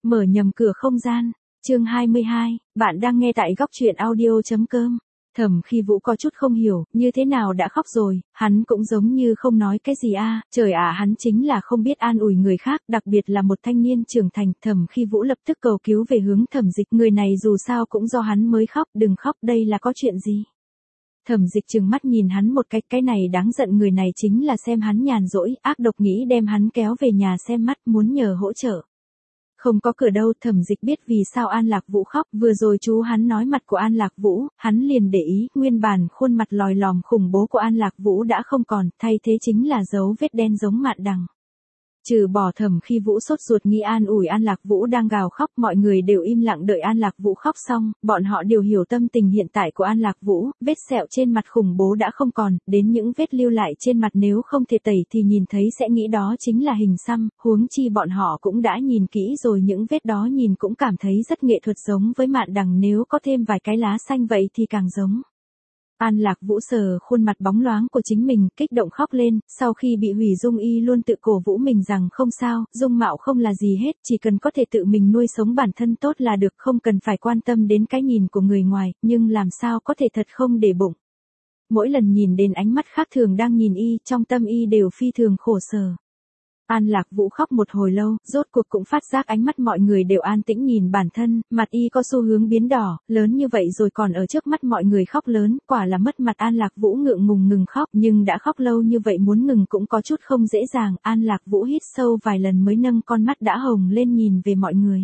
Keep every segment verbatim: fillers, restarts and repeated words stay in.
Mở nhầm cửa không gian, chương hai mươi hai, bạn đang nghe tại góc truyện audio.com. Thẩm Khi Vũ có chút không hiểu, như thế nào đã khóc rồi, hắn cũng giống như không nói cái gì a, trời ạ, hắn chính là không biết an ủi người khác, đặc biệt là một thanh niên trưởng thành. Thẩm Khi Vũ lập tức cầu cứu về hướng Thẩm Dịch, người này dù sao cũng do hắn mới khóc, đừng khóc, đây là có chuyện gì? Thẩm Dịch trừng mắt nhìn hắn một cái, cái này đáng giận, người này chính là xem hắn nhàn rỗi, ác độc nghĩ đem hắn kéo về nhà xem mắt, muốn nhờ hỗ trợ. Không có cửa đâu. Thẩm Dịch biết vì sao An Lạc Vũ khóc, vừa rồi chú hắn nói mặt của An Lạc Vũ, hắn liền để ý, nguyên bản khuôn mặt lòi lòm khủng bố của An Lạc Vũ đã không còn, thay thế chính là dấu vết đen giống mạn đằng. Trừ bỏ Thẩm Khi Vũ sốt ruột nghĩ an ủi An Lạc Vũ đang gào khóc, mọi người đều im lặng đợi An Lạc Vũ khóc xong, bọn họ đều hiểu tâm tình hiện tại của An Lạc Vũ, vết sẹo trên mặt khủng bố đã không còn, đến những vết lưu lại trên mặt nếu không thể tẩy thì nhìn thấy sẽ nghĩ đó chính là hình xăm, huống chi bọn họ cũng đã nhìn kỹ rồi, những vết đó nhìn cũng cảm thấy rất nghệ thuật, giống với mạn đằng, nếu có thêm vài cái lá xanh vậy thì càng giống. An Lạc Vũ sờ khuôn mặt bóng loáng của chính mình, kích động khóc lên, sau khi bị hủy dung y luôn tự cổ vũ mình rằng không sao, dung mạo không là gì hết, chỉ cần có thể tự mình nuôi sống bản thân tốt là được, không cần phải quan tâm đến cái nhìn của người ngoài, nhưng làm sao có thể thật không để bụng. Mỗi lần nhìn đến ánh mắt khác thường đang nhìn y, trong tâm y đều phi thường khổ sở. An Lạc Vũ khóc một hồi lâu, rốt cuộc cũng phát giác ánh mắt mọi người đều an tĩnh nhìn bản thân, mặt y có xu hướng biến đỏ, lớn như vậy rồi còn ở trước mắt mọi người khóc lớn, quả là mất mặt. An Lạc Vũ ngượng ngùng ngừng khóc, nhưng đã khóc lâu như vậy muốn ngừng cũng có chút không dễ dàng. An Lạc Vũ hít sâu vài lần mới nâng con mắt đã hồng lên nhìn về mọi người.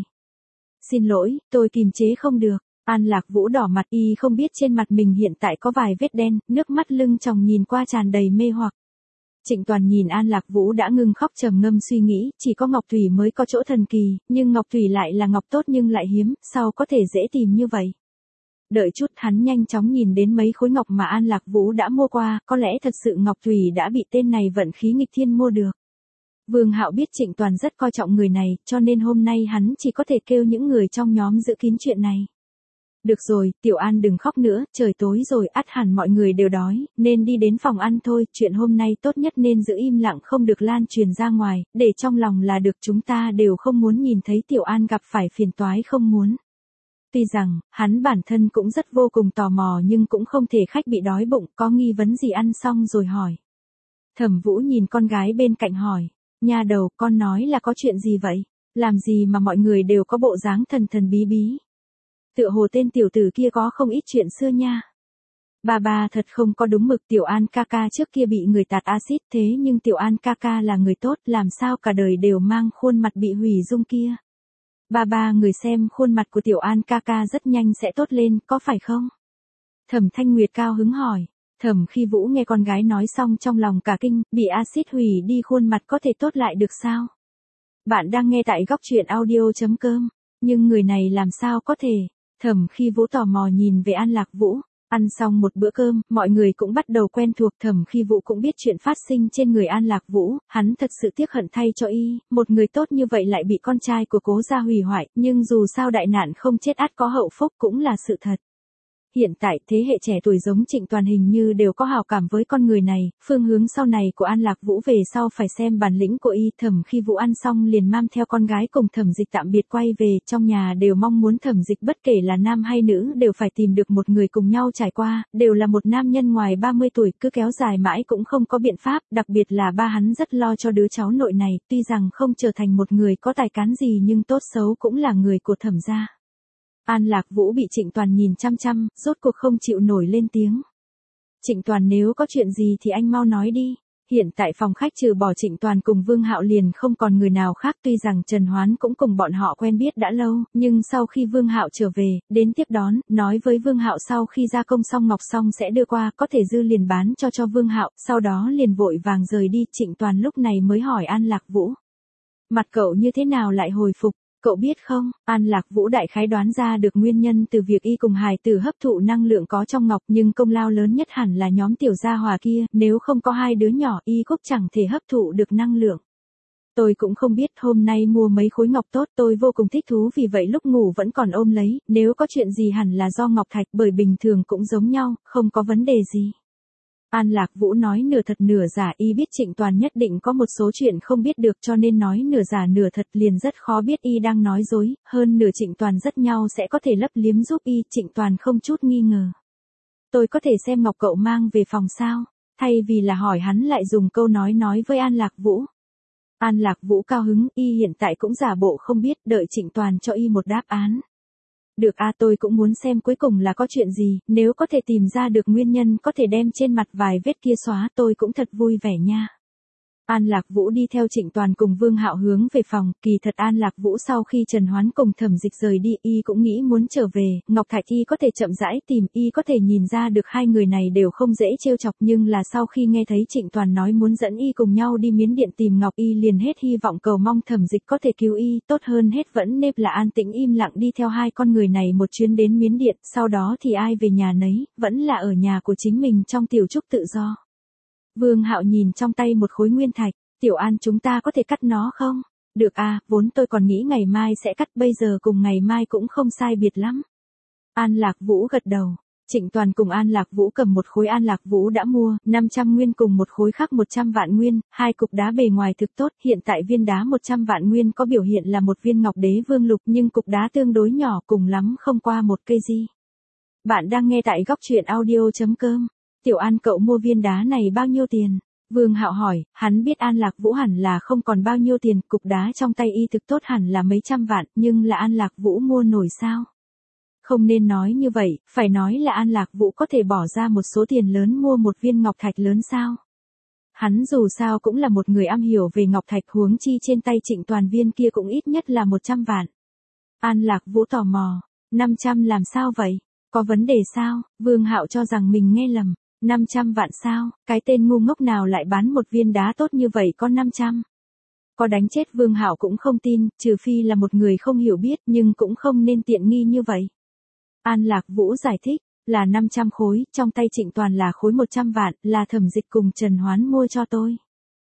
Xin lỗi, tôi kiềm chế không được. An Lạc Vũ đỏ mặt, y không biết trên mặt mình hiện tại có vài vết đen, nước mắt lưng tròng nhìn qua tràn đầy mê hoặc. Trịnh Toàn nhìn An Lạc Vũ đã ngừng khóc trầm ngâm suy nghĩ, chỉ có Ngọc Thủy mới có chỗ thần kỳ, nhưng Ngọc Thủy lại là ngọc tốt nhưng lại hiếm, sao có thể dễ tìm như vậy. Đợi chút, hắn nhanh chóng nhìn đến mấy khối ngọc mà An Lạc Vũ đã mua qua, có lẽ thật sự Ngọc Thủy đã bị tên này vận khí nghịch thiên mua được. Vương Hạo biết Trịnh Toàn rất coi trọng người này, cho nên hôm nay hắn chỉ có thể kêu những người trong nhóm giữ kín chuyện này. Được rồi, Tiểu An đừng khóc nữa, trời tối rồi, ắt hẳn mọi người đều đói, nên đi đến phòng ăn thôi, chuyện hôm nay tốt nhất nên giữ im lặng, không được lan truyền ra ngoài, để trong lòng là được, chúng ta đều không muốn nhìn thấy Tiểu An gặp phải phiền toái, không muốn. Tuy rằng, hắn bản thân cũng rất vô cùng tò mò nhưng cũng không thể khách bị đói bụng, có nghi vấn gì ăn xong rồi hỏi. Thẩm Vũ nhìn con gái bên cạnh hỏi, nha đầu, con nói là có chuyện gì vậy? Làm gì mà mọi người đều có bộ dáng thần thần bí bí? Tựa hồ tên tiểu tử kia có không ít chuyện xưa nha. Bà bà thật không có đúng mực, Tiểu An ca ca trước kia bị người tạt axit, thế nhưng Tiểu An ca ca là người tốt, làm sao cả đời đều mang khuôn mặt bị hủy dung kia. Bà bà người xem khuôn mặt của Tiểu An ca ca rất nhanh sẽ tốt lên, có phải không? Thẩm Thanh Nguyệt cao hứng hỏi. Thẩm Khi Vũ nghe con gái nói xong trong lòng cả kinh, bị axit hủy đi khuôn mặt có thể tốt lại được sao? Bạn đang nghe tại góc truyện audio.com, nhưng người này làm sao có thể? Thẩm Khi Vũ tò mò nhìn về An Lạc Vũ. Ăn xong một bữa cơm, mọi người cũng bắt đầu quen thuộc. Thẩm Khi Vũ cũng biết chuyện phát sinh trên người An Lạc Vũ, hắn thật sự tiếc hận thay cho y, một người tốt như vậy lại bị con trai của Cố gia hủy hoại, nhưng dù sao đại nạn không chết ắt có hậu phúc cũng là sự thật. Hiện tại, thế hệ trẻ tuổi giống Trịnh Toàn hình như đều có hào cảm với con người này, phương hướng sau này của An Lạc Vũ về sau phải xem bản lĩnh của y. Thẩm Khi Vũ ăn xong liền mang theo con gái cùng Thẩm Dịch tạm biệt quay về, trong nhà đều mong muốn Thẩm Dịch bất kể là nam hay nữ đều phải tìm được một người cùng nhau trải qua, đều là một nam nhân ngoài ba mươi tuổi, cứ kéo dài mãi cũng không có biện pháp, đặc biệt là ba hắn rất lo cho đứa cháu nội này, tuy rằng không trở thành một người có tài cán gì nhưng tốt xấu cũng là người của Thẩm gia. An Lạc Vũ bị Trịnh Toàn nhìn chăm chăm, rốt cuộc không chịu nổi lên tiếng. Trịnh Toàn, nếu có chuyện gì thì anh mau nói đi. Hiện tại phòng khách trừ bỏ Trịnh Toàn cùng Vương Hạo liền không còn người nào khác, tuy rằng Trần Hoán cũng cùng bọn họ quen biết đã lâu, nhưng sau khi Vương Hạo trở về, đến tiếp đón, nói với Vương Hạo sau khi gia công xong ngọc xong sẽ đưa qua, có thể dư liền bán cho cho Vương Hạo, sau đó liền vội vàng rời đi. Trịnh Toàn lúc này mới hỏi An Lạc Vũ. Mặt cậu như thế nào lại hồi phục? Cậu biết không, An Lạc Vũ đại khái đoán ra được nguyên nhân từ việc y cùng hài tử hấp thụ năng lượng có trong ngọc, nhưng công lao lớn nhất hẳn là nhóm tiểu gia hòa kia, nếu không có hai đứa nhỏ y cúc chẳng thể hấp thụ được năng lượng. Tôi cũng không biết, hôm nay mua mấy khối ngọc tốt, tôi vô cùng thích thú, vì vậy lúc ngủ vẫn còn ôm lấy, nếu có chuyện gì hẳn là do ngọc thạch, bởi bình thường cũng giống nhau, không có vấn đề gì. An Lạc Vũ nói nửa thật nửa giả, y biết Trịnh Toàn nhất định có một số chuyện không biết được cho nên nói nửa giả nửa thật, liền rất khó biết y đang nói dối, hơn nửa Trịnh Toàn rất nhau sẽ có thể lấp liếm giúp y, Trịnh Toàn không chút nghi ngờ. Tôi có thể xem ngọc cậu mang về phòng sao? Thay vì là hỏi hắn lại dùng câu nói nói với An Lạc Vũ. An Lạc Vũ cao hứng, y hiện tại cũng giả bộ không biết, đợi Trịnh Toàn cho y một đáp án. Được a, tôi cũng muốn xem cuối cùng là có chuyện gì, nếu có thể tìm ra được nguyên nhân có thể đem trên mặt vài vết kia xóa tôi cũng thật vui vẻ nha. An Lạc Vũ đi theo Trịnh Toàn cùng Vương Hạo hướng về phòng, kỳ thật An Lạc Vũ sau khi Trần Hoán cùng Thẩm Dịch rời đi y cũng nghĩ muốn trở về, Ngọc Thạch y có thể chậm rãi tìm, y có thể nhìn ra được hai người này đều không dễ trêu chọc, nhưng là sau khi nghe thấy Trịnh Toàn nói muốn dẫn y cùng nhau đi Miến Điện tìm Ngọc y liền hết hy vọng cầu mong Thẩm Dịch có thể cứu y, tốt hơn hết vẫn nên là an tĩnh im lặng đi theo hai con người này một chuyến đến Miến Điện, sau đó thì ai về nhà nấy, vẫn là ở nhà của chính mình trong tiểu trúc tự do. Vương Hạo nhìn trong tay một khối nguyên thạch, Tiểu An chúng ta có thể cắt nó không? Được à, vốn tôi còn nghĩ ngày mai sẽ cắt, bây giờ cùng ngày mai cũng không sai biệt lắm. An Lạc Vũ gật đầu, Trịnh Toàn cùng An Lạc Vũ cầm một khối An Lạc Vũ đã mua, năm trăm nguyên cùng một khối khác một trăm vạn nguyên, hai cục đá bề ngoài thực tốt, hiện tại viên đá một trăm vạn nguyên có biểu hiện là một viên ngọc đế vương lục nhưng cục đá tương đối nhỏ cùng lắm không qua một cây di. Bạn đang nghe tại góc truyện audio chấm com. Tiểu An cậu mua viên đá này bao nhiêu tiền? Vương Hạo hỏi, hắn biết An Lạc Vũ hẳn là không còn bao nhiêu tiền, cục đá trong tay y thực tốt hẳn là mấy trăm vạn, nhưng là An Lạc Vũ mua nổi sao? Không nên nói như vậy, phải nói là An Lạc Vũ có thể bỏ ra một số tiền lớn mua một viên ngọc thạch lớn sao? Hắn dù sao cũng là một người am hiểu về ngọc thạch, huống chi trên tay Trịnh Toàn viên kia cũng ít nhất là một trăm vạn. An Lạc Vũ tò mò, năm trăm làm sao vậy? Có vấn đề sao? Vương Hạo cho rằng mình nghe lầm. năm trăm vạn sao, cái tên ngu ngốc nào lại bán một viên đá tốt như vậy có năm trăm. Có đánh chết Vương Hạo cũng không tin, trừ phi là một người không hiểu biết nhưng cũng không nên tiện nghi như vậy. An Lạc Vũ giải thích, là năm trăm khối, trong tay Trịnh Toàn là khối một trăm vạn, là Thẩm Dịch cùng Trần Hoán mua cho tôi.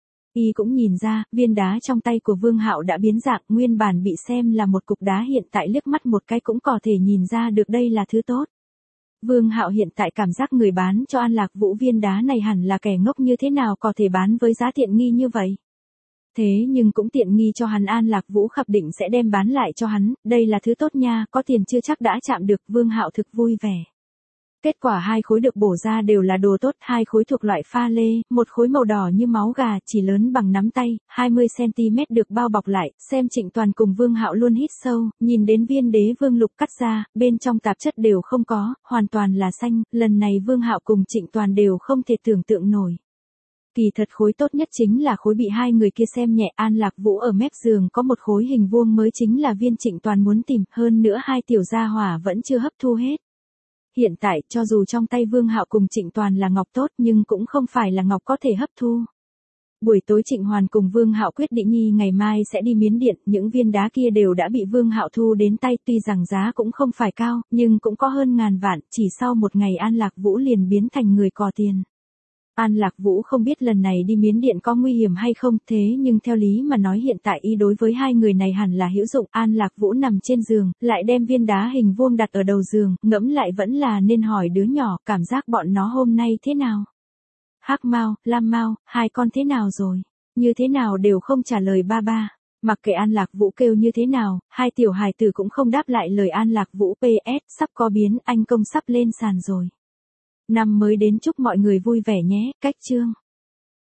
Y cũng nhìn ra, viên đá trong tay của Vương Hạo đã biến dạng, nguyên bản bị xem là một cục đá hiện tại liếc mắt một cái cũng có thể nhìn ra được đây là thứ tốt. Vương Hạo hiện tại cảm giác người bán cho An Lạc Vũ viên đá này hẳn là kẻ ngốc như thế nào có thể bán với giá tiện nghi như vậy. Thế nhưng cũng tiện nghi cho hắn, An Lạc Vũ khẳng định sẽ đem bán lại cho hắn, đây là thứ tốt nha, có tiền chưa chắc đã chạm được, Vương Hạo thực vui vẻ. Kết quả hai khối được bổ ra đều là đồ tốt, hai khối thuộc loại pha lê, một khối màu đỏ như máu gà, chỉ lớn bằng nắm tay, hai mươi xăng ti mét được bao bọc lại, xem Trịnh Toàn cùng Vương Hạo luôn hít sâu, nhìn đến viên đế vương lục cắt ra, bên trong tạp chất đều không có, hoàn toàn là xanh, lần này Vương Hạo cùng Trịnh Toàn đều không thể tưởng tượng nổi. Kỳ thật khối tốt nhất chính là khối bị hai người kia xem nhẹ, An Lạc Vũ ở mép giường có một khối hình vuông mới chính là viên Trịnh Toàn muốn tìm, hơn nữa hai tiểu gia hỏa vẫn chưa hấp thu hết. Hiện tại, cho dù trong tay Vương Hạo cùng Trịnh Toàn là ngọc tốt nhưng cũng không phải là ngọc có thể hấp thu. Buổi tối Trịnh Hoàn cùng Vương Hạo quyết định nhi ngày mai sẽ đi Miến Điện, những viên đá kia đều đã bị Vương Hạo thu đến tay, tuy rằng giá cũng không phải cao, nhưng cũng có hơn ngàn vạn, chỉ sau một ngày An Lạc Vũ liền biến thành người có tiền. An Lạc Vũ không biết lần này đi Miến Điện có nguy hiểm hay không, thế nhưng theo lý mà nói hiện tại y đối với hai người này hẳn là hữu dụng. An Lạc Vũ nằm trên giường, lại đem viên đá hình vuông đặt ở đầu giường, ngẫm lại vẫn là nên hỏi đứa nhỏ, cảm giác bọn nó hôm nay thế nào. Hắc Mao, Lam Mao, hai con thế nào rồi? Như thế nào đều không trả lời ba ba. Mặc kệ An Lạc Vũ kêu như thế nào, hai tiểu hài tử cũng không đáp lại lời An Lạc Vũ. pê ét sắp có biến, anh công sắp lên sàn rồi. Năm mới đến, chúc mọi người vui vẻ nhé, cách chương.